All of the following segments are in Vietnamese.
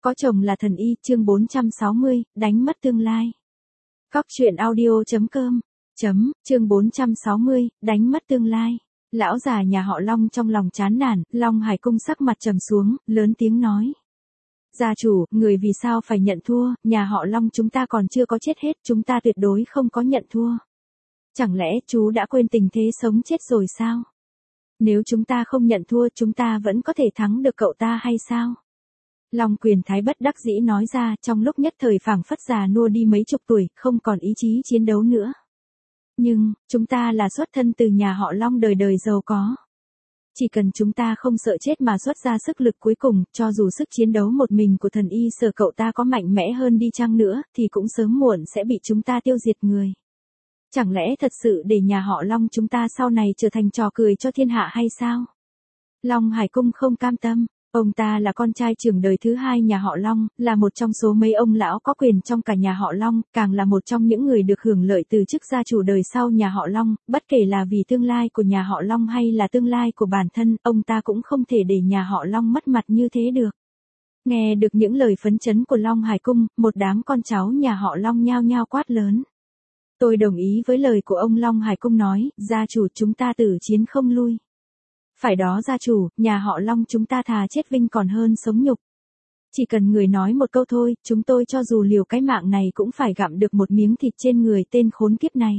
Có chồng là thần y, chương 460, đánh mất tương lai. Cóc truyện audio.com, chương 460, đánh mất tương lai. Lão già nhà họ Long trong lòng chán nản, Long Hải Cung sắc mặt trầm xuống, lớn tiếng nói. Gia chủ, người vì sao phải nhận thua, nhà họ Long chúng ta còn chưa có chết hết, chúng ta tuyệt đối không có nhận thua. Chẳng lẽ chú đã quên tình thế sống chết rồi sao? Nếu chúng ta không nhận thua chúng ta vẫn có thể thắng được cậu ta hay sao? Long Quyền Thái bất đắc dĩ nói ra, trong lúc nhất thời phảng phất già nua đi mấy chục tuổi, không còn ý chí chiến đấu nữa. Nhưng, chúng ta là xuất thân từ nhà họ Long đời đời giàu có. Chỉ cần chúng ta không sợ chết mà xuất ra sức lực cuối cùng, cho dù sức chiến đấu một mình của thần y Sở cậu ta có mạnh mẽ hơn đi chăng nữa, thì cũng sớm muộn sẽ bị chúng ta tiêu diệt người. Chẳng lẽ thật sự để nhà họ Long chúng ta sau này trở thành trò cười cho thiên hạ hay sao? Long Hải Cung không cam tâm. Ông ta là con trai trưởng đời thứ hai nhà họ Long, là một trong số mấy ông lão có quyền trong cả nhà họ Long, càng là một trong những người được hưởng lợi từ chức gia chủ đời sau nhà họ Long, bất kể là vì tương lai của nhà họ Long hay là tương lai của bản thân, ông ta cũng không thể để nhà họ Long mất mặt như thế được. Nghe được những lời phấn chấn của Long Hải Cung, một đám con cháu nhà họ Long nhao nhao quát lớn. Tôi đồng ý với lời của ông Long Hải Cung nói, gia chủ chúng ta tử chiến không lui. Phải đó gia chủ, nhà họ Long chúng ta thà chết vinh còn hơn sống nhục. Chỉ cần người nói một câu thôi, chúng tôi cho dù liều cái mạng này cũng phải gặm được một miếng thịt trên người tên khốn kiếp này.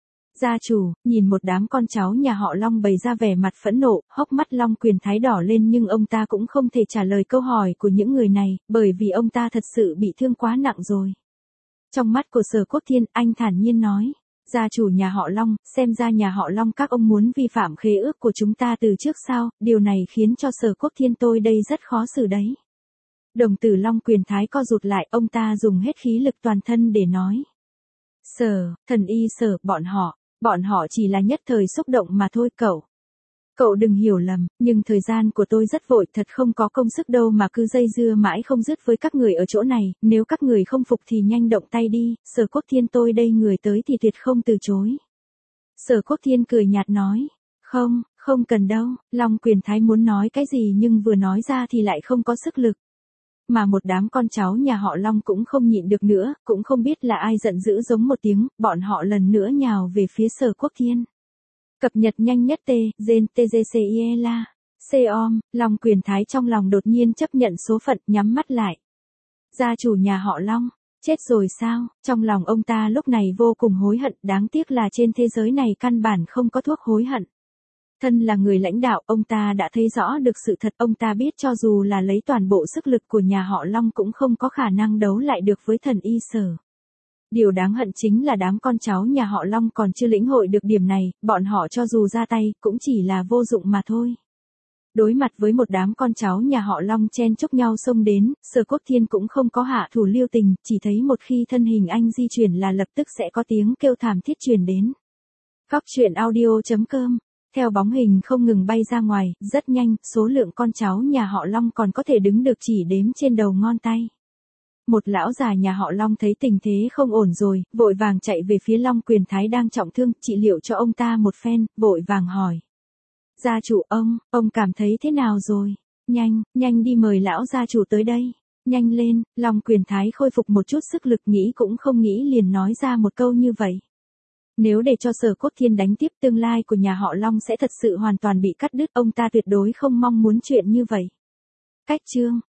Gia chủ, nhìn một đám con cháu nhà họ Long bày ra vẻ mặt phẫn nộ, hốc mắt Long Quyền Thái đỏ lên nhưng ông ta cũng không thể trả lời câu hỏi của những người này, bởi vì ông ta thật sự bị thương quá nặng rồi. Trong mắt của Sở Quốc Thiên, anh thản nhiên nói. Gia chủ nhà họ Long, xem ra nhà họ Long các ông muốn vi phạm khế ước của chúng ta từ trước sao, điều này khiến cho Sở Quốc Thiên tôi đây rất khó xử đấy. Đồng tử Long Quyền Thái co rụt lại, ông ta dùng hết khí lực toàn thân để nói. Thần y Sở, bọn họ chỉ là nhất thời xúc động mà thôi Cậu đừng hiểu lầm, nhưng thời gian của tôi rất vội, thật không có công sức đâu mà cứ dây dưa mãi không dứt với các người ở chỗ này, nếu các người không phục thì nhanh động tay đi, Sở Quốc Thiên tôi đây người tới thì tuyệt không từ chối. Sở Quốc Thiên cười nhạt nói, không cần đâu, Long Quyền Thái muốn nói cái gì nhưng vừa nói ra thì lại không có sức lực. Mà một đám con cháu nhà họ Long cũng không nhịn được nữa, cũng không biết là ai giận dữ giống một tiếng, bọn họ lần nữa nhào về phía Sở Quốc Thiên. Cập nhật nhanh nhất gen TGCIELA. Seom, Long Quyền Thái trong lòng đột nhiên chấp nhận số phận, nhắm mắt lại. Gia chủ nhà họ Long, chết rồi sao? Trong lòng ông ta lúc này vô cùng hối hận, đáng tiếc là trên thế giới này căn bản không có thuốc hối hận. Thân là người lãnh đạo, ông ta đã thấy rõ được sự thật, ông ta biết cho dù là lấy toàn bộ sức lực của nhà họ Long cũng không có khả năng đấu lại được với thần y Sở. Điều đáng hận chính là đám con cháu nhà họ Long còn chưa lĩnh hội được điểm này, bọn họ cho dù ra tay, cũng chỉ là vô dụng mà thôi. Đối mặt với một đám con cháu nhà họ Long chen chúc nhau xông đến, Sở Quốc Thiên cũng không có hạ thủ lưu tình, chỉ thấy một khi thân hình anh di chuyển là lập tức sẽ có tiếng kêu thảm thiết truyền đến. Cóc truyện audio.com, theo bóng hình không ngừng bay ra ngoài, rất nhanh, số lượng con cháu nhà họ Long còn có thể đứng được chỉ đếm trên đầu ngón tay. Một lão già nhà họ Long thấy tình thế không ổn rồi, vội vàng chạy về phía Long Quyền Thái đang trọng thương, trị liệu cho ông ta một phen, vội vàng hỏi. Gia chủ ông cảm thấy thế nào rồi? Nhanh đi mời lão gia chủ tới đây. Nhanh lên, Long Quyền Thái khôi phục một chút sức lực, nghĩ cũng không nghĩ liền nói ra một câu như vậy. Nếu để cho Sở Quốc Thiên đánh tiếp, tương lai của nhà họ Long sẽ thật sự hoàn toàn bị cắt đứt, ông ta tuyệt đối không mong muốn chuyện như vậy. Cách chương